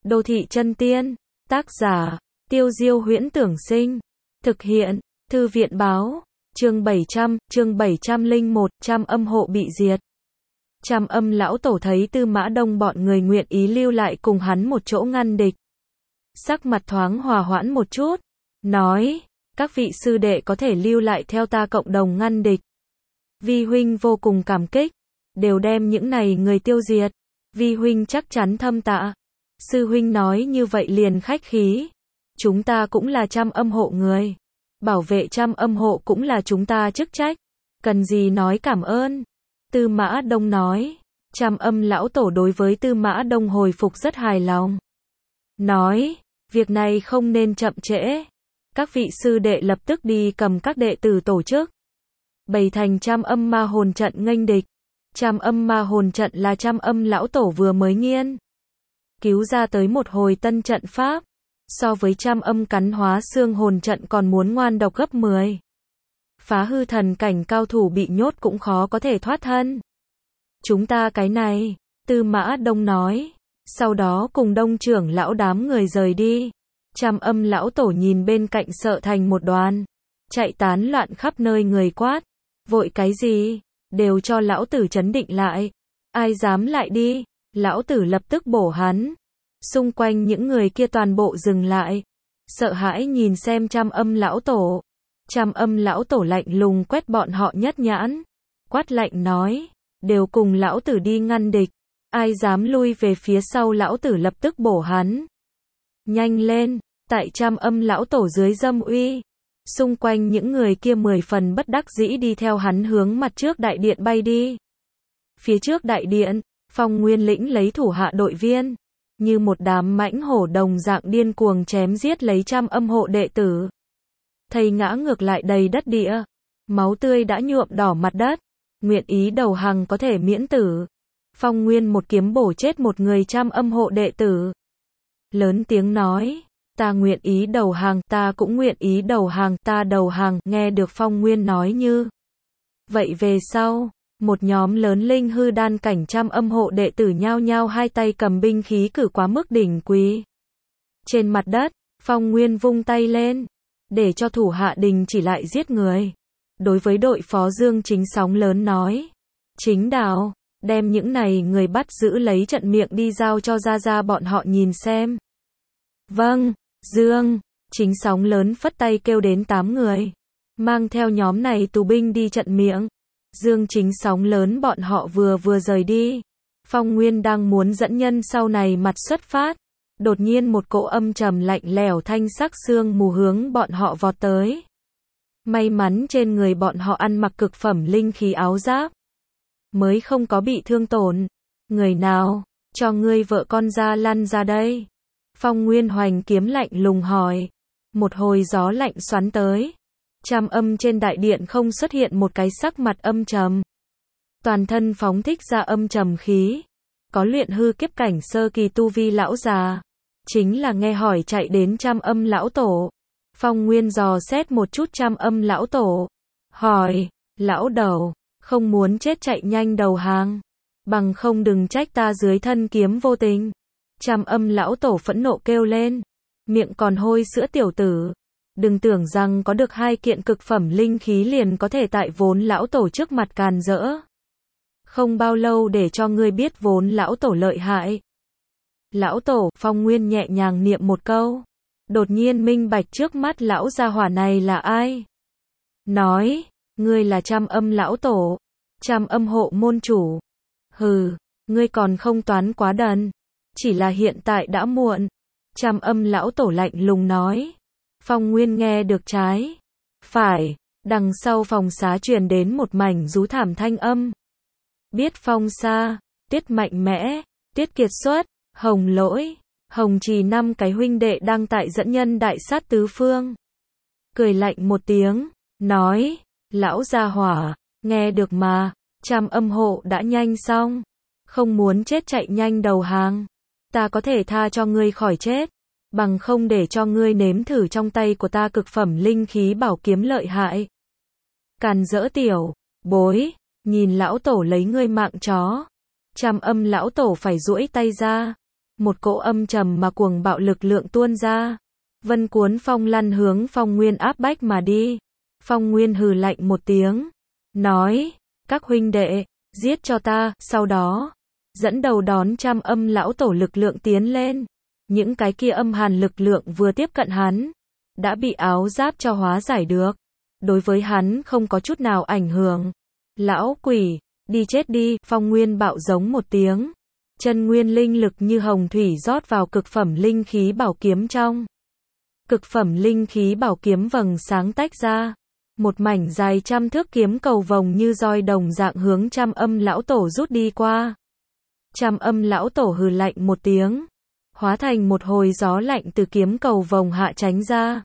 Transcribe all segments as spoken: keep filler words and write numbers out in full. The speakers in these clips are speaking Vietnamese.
Đô thị chân tiên, tác giả, Tiêu Diêu Huyễn Tưởng Sinh, thực hiện, Thư viện báo, chương bảy trăm, chương bảy trăm lẻ một, Trăm Âm hộ bị diệt. Trăm Âm lão tổ thấy Tư Mã Đông bọn người nguyện ý lưu lại cùng hắn một chỗ ngăn địch. Sắc mặt thoáng hòa hoãn một chút, nói, các vị sư đệ có thể lưu lại theo ta cộng đồng ngăn địch. Vi huynh vô cùng cảm kích, đều đem những này người tiêu diệt. Vi huynh chắc chắn thâm tạ. Sư huynh nói như vậy liền khách khí. Chúng ta cũng là Trăm Âm hộ người. Bảo vệ Trăm Âm hộ cũng là chúng ta chức trách. Cần gì nói cảm ơn. Tư Mã Đông nói. Trăm Âm lão tổ đối với Tư Mã Đông hồi phục rất hài lòng. Nói, việc này không nên chậm trễ. Các vị sư đệ lập tức đi cầm các đệ tử tổ chức. Bày thành Trăm Âm ma hồn trận nghênh địch. Trăm Âm ma hồn trận là Trăm Âm lão tổ vừa mới nghiên cứu ra tới một hồi tân trận pháp. So với Trăm Âm cắn hóa xương hồn trận còn muốn ngoan độc gấp mười. Phá hư thần cảnh cao thủ bị nhốt cũng khó có thể thoát thân. Chúng ta cái này, Tư Mã Đông nói. Sau đó cùng Đông trưởng lão đám người rời đi. Trăm Âm lão tổ nhìn bên cạnh sợ thành một đoàn. Chạy tán loạn khắp nơi người quát. Vội cái gì? Đều cho lão tử trấn định lại. Ai dám lại đi? Lão tử lập tức bổ hắn. Xung quanh những người kia toàn bộ dừng lại. Sợ hãi nhìn xem Trăm Âm lão tổ. Trăm Âm lão tổ lạnh lùng quét bọn họ nhất nhãn. Quát lạnh nói. Đều cùng lão tử đi ngăn địch. Ai dám lui về phía sau lão tử lập tức bổ hắn. Nhanh lên. Tại Trăm Âm lão tổ dưới dâm uy. Xung quanh những người kia mười phần bất đắc dĩ đi theo hắn hướng mặt trước đại điện bay đi. Phía trước đại điện, Phong Nguyên Lĩnh lấy thủ hạ đội viên. Như một đám mãnh hổ đồng dạng điên cuồng chém giết lấy Trăm Âm hộ đệ tử. Thầy ngã ngược lại đầy đất địa. Máu tươi đã nhuộm đỏ mặt đất. Nguyện ý đầu hàng có thể miễn tử. Phong Nguyên một kiếm bổ chết một người Trăm Âm hộ đệ tử. Lớn tiếng nói. Ta nguyện ý đầu hàng, ta cũng nguyện ý đầu hàng, ta đầu hàng, nghe được Phong Nguyên nói như. Vậy về sau, một nhóm lớn linh hư đan cảnh Trăm Âm hộ đệ tử nhao nhao hai tay cầm binh khí cử quá mức đỉnh quý. Trên mặt đất, Phong Nguyên vung tay lên, để cho thủ hạ đình chỉ lại giết người. Đối với đội phó Dương Chính sóng lớn nói. Chính đạo, đem những này người bắt giữ lấy trận miệng đi giao cho ra ra bọn họ nhìn xem. Vâng. Dương, Chính sóng lớn phất tay kêu đến tám người. Mang theo nhóm này tù binh đi trận miệng. Dương Chính sóng lớn bọn họ vừa vừa rời đi. Phong Nguyên đang muốn dẫn nhân sau này mặt xuất phát. Đột nhiên một cỗ âm trầm lạnh lẽo thanh sắc sương mù hướng bọn họ vọt tới. May mắn trên người bọn họ ăn mặc cực phẩm linh khí áo giáp. Mới không có bị thương tổn. Người nào, cho ngươi vợ con ra lăn ra đây. Phong Nguyên hoành kiếm lạnh lùng hỏi. Một hồi gió lạnh xoắn tới. Trăm Âm trên đại điện không xuất hiện một cái sắc mặt âm trầm. Toàn thân phóng thích ra âm trầm khí. Có luyện hư kiếp cảnh sơ kỳ tu vi lão già. Chính là nghe hỏi chạy đến Trăm Âm lão tổ. Phong Nguyên dò xét một chút Trăm Âm lão tổ. Hỏi, lão đầu, không muốn chết chạy nhanh đầu hàng. Bằng không đừng trách ta dưới thân kiếm vô tình. Trăm Âm lão tổ phẫn nộ kêu lên. Miệng còn hôi sữa tiểu tử. Đừng tưởng rằng có được hai kiện cực phẩm linh khí liền có thể tại vốn lão tổ trước mặt càn rỡ. Không bao lâu để cho ngươi biết vốn lão tổ lợi hại. Lão tổ, Phong Nguyên nhẹ nhàng niệm một câu. Đột nhiên minh bạch trước mắt lão gia hỏa này là ai. Nói, ngươi là Trăm Âm lão tổ. Trăm Âm hộ môn chủ. Hừ, ngươi còn không toán quá đần. Chỉ là hiện tại đã muộn. Trăm Âm lão tổ lạnh lùng nói. Phong Nguyên nghe được trái. Phải. Đằng sau phòng xá truyền đến một mảnh rú thảm thanh âm. Biết Phong Sa, Tiết Mạnh Mẽ, Tiết Kiệt Xuất, Hồng Lỗi, Hồng Trì năm cái huynh đệ đang tại dẫn nhân đại sát tứ phương. Cười lạnh một tiếng. Nói. Lão gia hỏa. Nghe được mà. Trăm Âm hộ đã nhanh xong. Không muốn chết chạy nhanh đầu hàng. Ta có thể tha cho ngươi khỏi chết. Bằng không để cho ngươi nếm thử trong tay của ta cực phẩm linh khí bảo kiếm lợi hại. Càn rỡ tiểu bối. Nhìn lão tổ lấy ngươi mạng chó. Trăm Âm lão tổ phải duỗi tay ra. một cỗ âm trầm mà cuồng bạo lực lượng tuôn ra. Vân cuốn phong lăn hướng Phong Nguyên áp bách mà đi. Phong Nguyên hừ lạnh một tiếng, nói, các huynh đệ, giết cho ta, sau đó, dẫn đầu đón trăm âm lão tổ lực lượng tiến lên. Những cái kia âm hàn lực lượng vừa tiếp cận hắn, đã bị áo giáp cho hóa giải được. Đối với hắn không có chút nào ảnh hưởng. Lão quỷ, đi chết đi, Phong Nguyên bạo giống một tiếng. Chân nguyên linh lực như hồng thủy rót vào cực phẩm linh khí bảo kiếm trong. Cực phẩm linh khí bảo kiếm vầng sáng tách ra. Một mảnh dài trăm thước kiếm cầu vồng như roi đồng dạng hướng trăm âm lão tổ rút đi qua. Trăm âm lão tổ hừ lạnh một tiếng, hóa thành một hồi gió lạnh từ kiếm cầu vồng hạ tránh ra.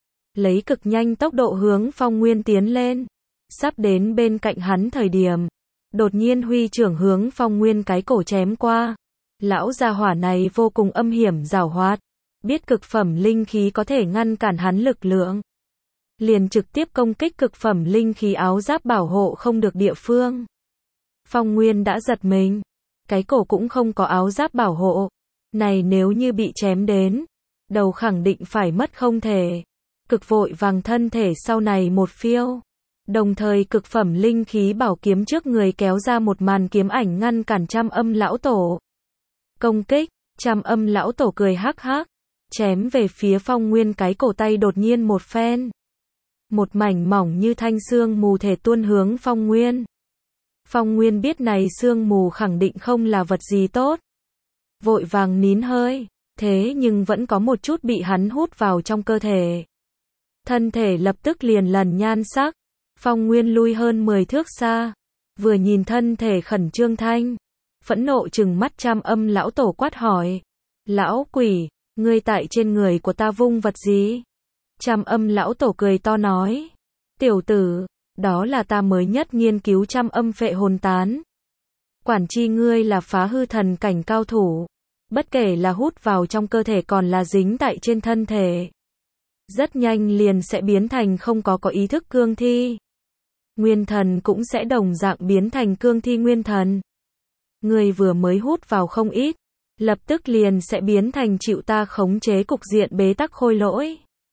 Lấy cực nhanh tốc độ hướng Phong Nguyên tiến lên. Sắp đến bên cạnh hắn thời điểm, đột nhiên huy trưởng hướng Phong Nguyên cái cổ chém qua. Lão gia hỏa này vô cùng âm hiểm giảo hoạt, biết cực phẩm linh khí có thể ngăn cản hắn lực lượng, liền trực tiếp công kích cực phẩm linh khí áo giáp bảo hộ không được địa phương. Phong Nguyên đã giật mình, cái cổ cũng không có áo giáp bảo hộ, này nếu như bị chém đến, đầu khẳng định phải mất không thể. Cực vội vàng thân thể sau này một phiêu, đồng thời cực phẩm linh khí bảo kiếm trước người kéo ra một màn kiếm ảnh ngăn cản trăm âm lão tổ. Công kích, trăm âm lão tổ cười hắc hắc, chém về phía Phong Nguyên cái cổ tay đột nhiên một phen. Một mảnh mỏng như thanh xương mù thể tuôn hướng Phong Nguyên. Phong Nguyên biết này xương mù khẳng định không là vật gì tốt. Vội vàng nín hơi, thế nhưng vẫn có một chút bị hắn hút vào trong cơ thể. Thân thể lập tức liền lần nhan sắc. Phong Nguyên lui hơn mười thước xa, vừa nhìn thân thể khẩn trương thanh, phẫn nộ trừng mắt trăm âm lão tổ quát hỏi. Lão quỷ, ngươi tại trên người của ta vung vật gì? Trăm âm lão tổ cười to nói. Tiểu tử, đó là ta mới nhất nghiên cứu trăm âm phệ hồn tán. Quản chi ngươi là phá hư thần cảnh cao thủ, bất kể là hút vào trong cơ thể còn là dính tại trên thân thể, rất nhanh liền sẽ biến thành không có có ý thức cương thi. Nguyên thần cũng sẽ đồng dạng biến thành cương thi nguyên thần. Người vừa mới hút vào không ít, lập tức liền sẽ biến thành chịu ta khống chế cục diện bế tắc khôi lỗi.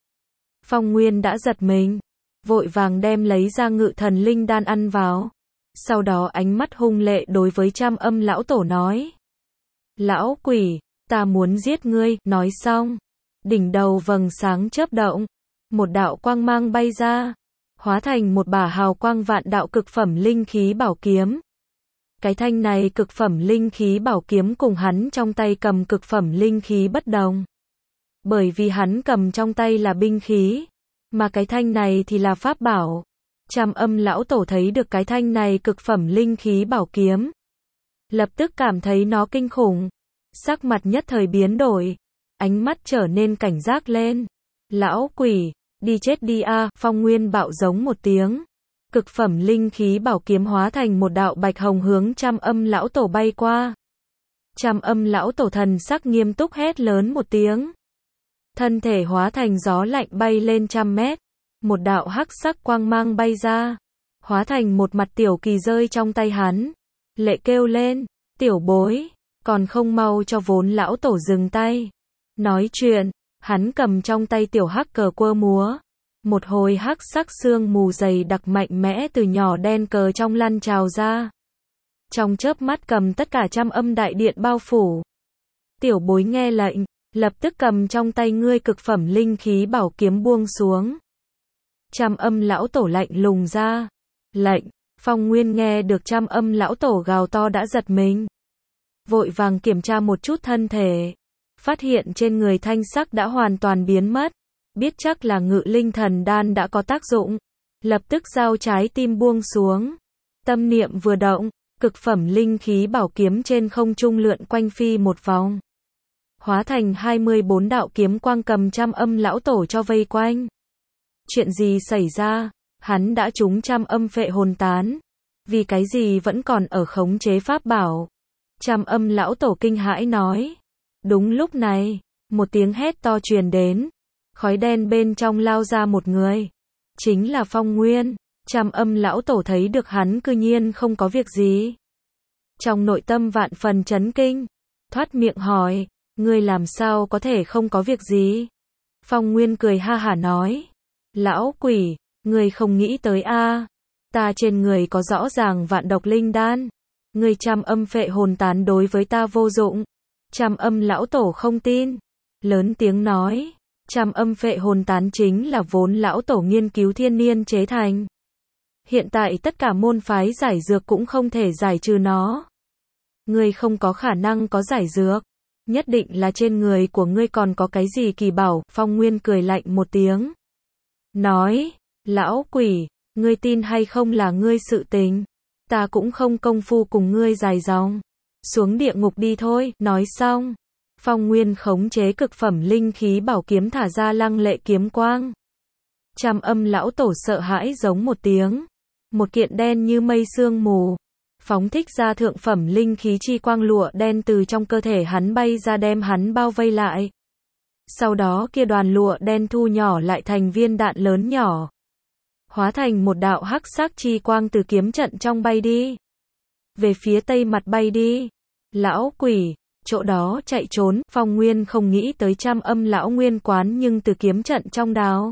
Phong Nguyên đã giật mình, vội vàng đem lấy ra ngự thần linh đan ăn vào. Sau đó ánh mắt hung lệ đối với trăm âm lão tổ nói. Lão quỷ, ta muốn giết ngươi, nói xong. Đỉnh đầu vầng sáng chớp động, một đạo quang mang bay ra, hóa thành một bả hào quang vạn đạo cực phẩm linh khí bảo kiếm. Cái thanh này cực phẩm linh khí bảo kiếm cùng hắn trong tay cầm cực phẩm linh khí bất đồng. Bởi vì hắn cầm trong tay là binh khí, mà cái thanh này thì là pháp bảo. Trăm âm lão tổ thấy được cái thanh này cực phẩm linh khí bảo kiếm, lập tức cảm thấy nó kinh khủng, sắc mặt nhất thời biến đổi, ánh mắt trở nên cảnh giác lên. Lão quỷ, đi chết đi a, Phong Nguyên bạo giống một tiếng. Cực phẩm linh khí bảo kiếm hóa thành một đạo bạch hồng hướng trăm âm lão tổ bay qua. Trăm âm lão tổ thần sắc nghiêm túc hét lớn một tiếng. Thân thể hóa thành gió lạnh bay lên trăm mét. Một đạo hắc sắc quang mang bay ra, hóa thành một mặt tiểu kỳ rơi trong tay hắn. Lệ kêu lên, tiểu bối, còn không mau cho vốn lão tổ dừng tay. Nói chuyện, hắn cầm trong tay tiểu hắc cờ quơ múa. Một hồi hắc sắc sương mù dày đặc mạnh mẽ từ nhỏ đen cờ trong lăn trào ra. Trong chớp mắt cầm tất cả trăm âm đại điện bao phủ. Tiểu bối nghe lệnh, lập tức cầm trong tay ngươi cực phẩm linh khí bảo kiếm buông xuống. Trăm âm lão tổ lạnh lùng ra. Lệnh, Phong Nguyên nghe được trăm âm lão tổ gào to đã giật mình. Vội vàng kiểm tra một chút thân thể. Phát hiện trên người thanh sắc đã hoàn toàn biến mất. Biết chắc là ngự linh thần đan đã có tác dụng. Lập tức giao trái tim buông xuống. Tâm niệm vừa động, cực phẩm linh khí bảo kiếm trên không trung lượn quanh phi một vòng. Hóa thành hai mươi bốn đạo kiếm quang cầm trăm âm lão tổ cho vây quanh. Chuyện gì xảy ra? Hắn đã trúng trăm âm phệ hồn tán. Vì cái gì vẫn còn ở khống chế pháp bảo? Trăm âm lão tổ kinh hãi nói. Đúng lúc này, một tiếng hét to truyền đến. Khói đen bên trong lao ra một người. Chính là Phong Nguyên. Trăm âm lão tổ thấy được hắn cư nhiên không có việc gì. Trong nội tâm vạn phần chấn kinh. Thoát miệng hỏi. Ngươi làm sao có thể không có việc gì? Phong Nguyên cười ha hả nói. Lão quỷ, ngươi không nghĩ tới a, ta trên người có rõ ràng vạn độc linh đan. Ngươi trăm âm phệ hồn tán đối với ta vô dụng. Trăm âm lão tổ không tin. Lớn tiếng nói. Trăm âm phệ hồn tán chính là vốn lão tổ nghiên cứu thiên niên chế thành. Hiện tại tất cả môn phái giải dược cũng không thể giải trừ nó. Ngươi không có khả năng có giải dược. Nhất định là trên người của ngươi còn có cái gì kỳ bảo. Phong Nguyên cười lạnh một tiếng. Nói, lão quỷ, ngươi tin hay không là ngươi sự tình. Ta cũng không công phu cùng ngươi dài dòng. Xuống địa ngục đi thôi. Nói xong, Phong Nguyên khống chế cực phẩm linh khí bảo kiếm thả ra lăng lệ kiếm quang. Trăm âm lão tổ sợ hãi giống một tiếng. Một kiện đen như mây sương mù. Phóng thích ra thượng phẩm linh khí chi quang lụa đen từ trong cơ thể hắn bay ra đem hắn bao vây lại. Sau đó kia đoàn lụa đen thu nhỏ lại thành viên đạn lớn nhỏ. Hóa thành một đạo hắc sắc chi quang từ kiếm trận trong bay đi. Về phía tây mặt bay đi. Lão quỷ, chỗ đó chạy trốn. Phong Nguyên không nghĩ tới trăm âm lão nguyên quán nhưng từ kiếm trận trong đào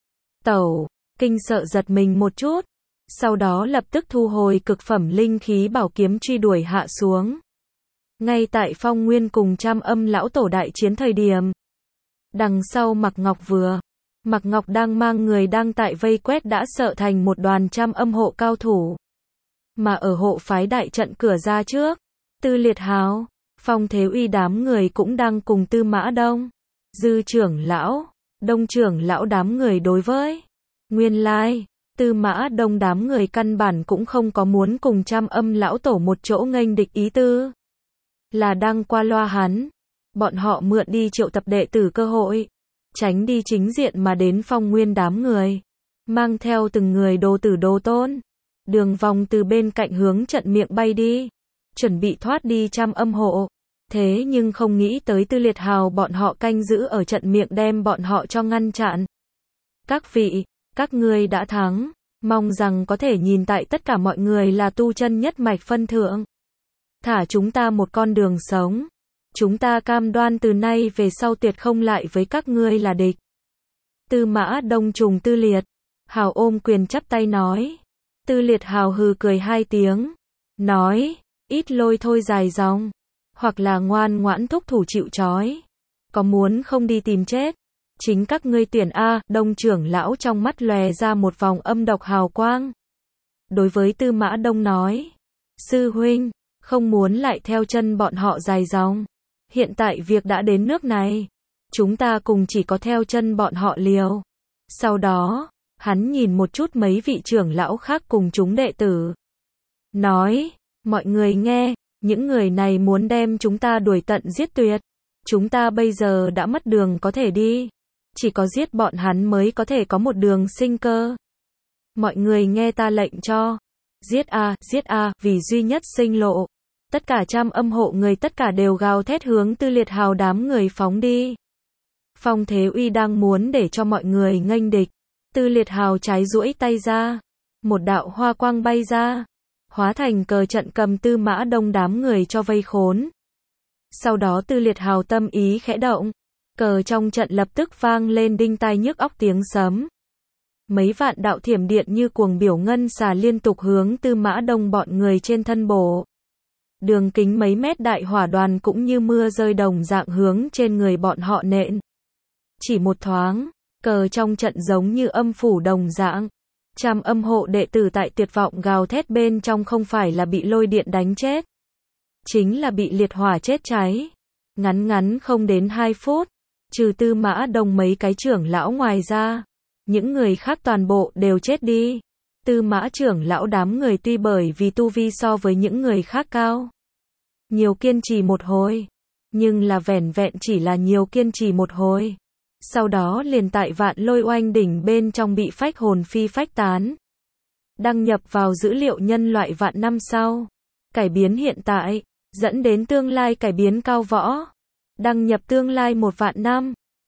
tẩu, kinh sợ giật mình một chút. Sau đó lập tức thu hồi cực phẩm linh khí bảo kiếm truy đuổi hạ xuống. Ngay tại Phong Nguyên cùng trăm âm lão tổ đại chiến thời điểm. Đằng sau Mạc Ngọc vừa. Mạc Ngọc đang mang người đang tại vây quét đã sợ thành một đoàn trăm âm hộ cao thủ. Mà ở hộ phái đại trận cửa ra trước. Tư Liệt Hào, Phong Thế Uy đám người cũng đang cùng Tư Mã Đông. Dư trưởng lão, Đông trưởng lão đám người đối với. Nguyên lai. Tư Mã Đông đám người căn bản cũng không có muốn cùng trăm âm lão tổ một chỗ nghênh địch ý tư. Là đang qua loa hắn. Bọn họ mượn đi triệu tập đệ tử cơ hội. Tránh đi chính diện mà đến Phong Nguyên đám người. Mang theo từng người đồ tử đồ tôn. Đường vòng từ bên cạnh hướng trận miệng bay đi. Chuẩn bị thoát đi trăm âm hộ. Thế nhưng không nghĩ tới Tư Liệt Hào bọn họ canh giữ ở trận miệng đem bọn họ cho ngăn chặn. Các vị. Các ngươi đã thắng, mong rằng có thể nhìn tại tất cả mọi người là tu chân nhất mạch phân thượng. Thả chúng ta một con đường sống. Chúng ta cam đoan từ nay về sau tuyệt không lại với các ngươi là địch. Tư Mã Đông trùng Tư Liệt Hào ôm quyền chắp tay nói. Tư Liệt Hào hừ cười hai tiếng. Nói, ít lôi thôi dài dòng. Hoặc là ngoan ngoãn thúc thủ chịu trói. Có muốn không đi tìm chết. Chính các ngươi tuyển a. Đông trưởng lão trong mắt lòe ra một vòng âm độc hào quang. Đối với Tư Mã Đông nói. Sư huynh, không muốn lại theo chân bọn họ dài dòng. Hiện tại việc đã đến nước này. Chúng ta cùng chỉ có theo chân bọn họ liều. Sau đó, hắn nhìn một chút mấy vị trưởng lão khác cùng chúng đệ tử. Nói, mọi người nghe, những người này muốn đem chúng ta đuổi tận giết tuyệt. Chúng ta bây giờ đã mất đường có thể đi. Chỉ có giết bọn hắn mới có thể có một đường sinh cơ. Mọi người nghe ta lệnh cho. Giết a, giết a, vì duy nhất sinh lộ. Tất cả trăm âm hộ người tất cả đều gào thét hướng Tư Liệt Hào đám người phóng đi. Phong Thế Uy đang muốn để cho mọi người nghênh địch. Tư Liệt Hào trái duỗi tay ra. Một đạo hoa quang bay ra. Hóa thành cờ trận cầm Tư Mã Đông đám người cho vây khốn. Sau đó Tư Liệt Hào tâm ý khẽ động. Cờ trong trận lập tức vang lên đinh tai nhức óc tiếng sấm. Mấy vạn đạo thiểm điện như cuồng biểu ngân xà liên tục hướng Tư Mã Đông bọn người trên thân bổ. Đường kính mấy mét đại hỏa đoàn cũng như mưa rơi đồng dạng hướng trên người bọn họ nện. Chỉ một thoáng, cờ trong trận giống như âm phủ đồng dạng. Trăm âm hộ đệ tử tại tuyệt vọng gào thét bên trong không phải là bị lôi điện đánh chết. Chính là bị liệt hỏa chết cháy. Ngắn ngắn không đến hai phút. Trừ Tư Mã Đông mấy cái trưởng lão ngoài ra. Những người khác toàn bộ đều chết đi. Tư Mã trưởng lão đám người tuy bởi vì tu vi so với những người khác cao. Nhiều kiên trì một hồi. Nhưng là vẻn vẹn chỉ là nhiều kiên trì một hồi. Sau đó liền tại Vạn Lôi Oanh đỉnh bên trong bị phách hồn phi phách tán. Đăng nhập vào dữ liệu nhân loại vạn năm sau. Cải biến hiện tại. Dẫn đến tương lai cải biến cao võ. Đăng nhập tương lai một vạn năm.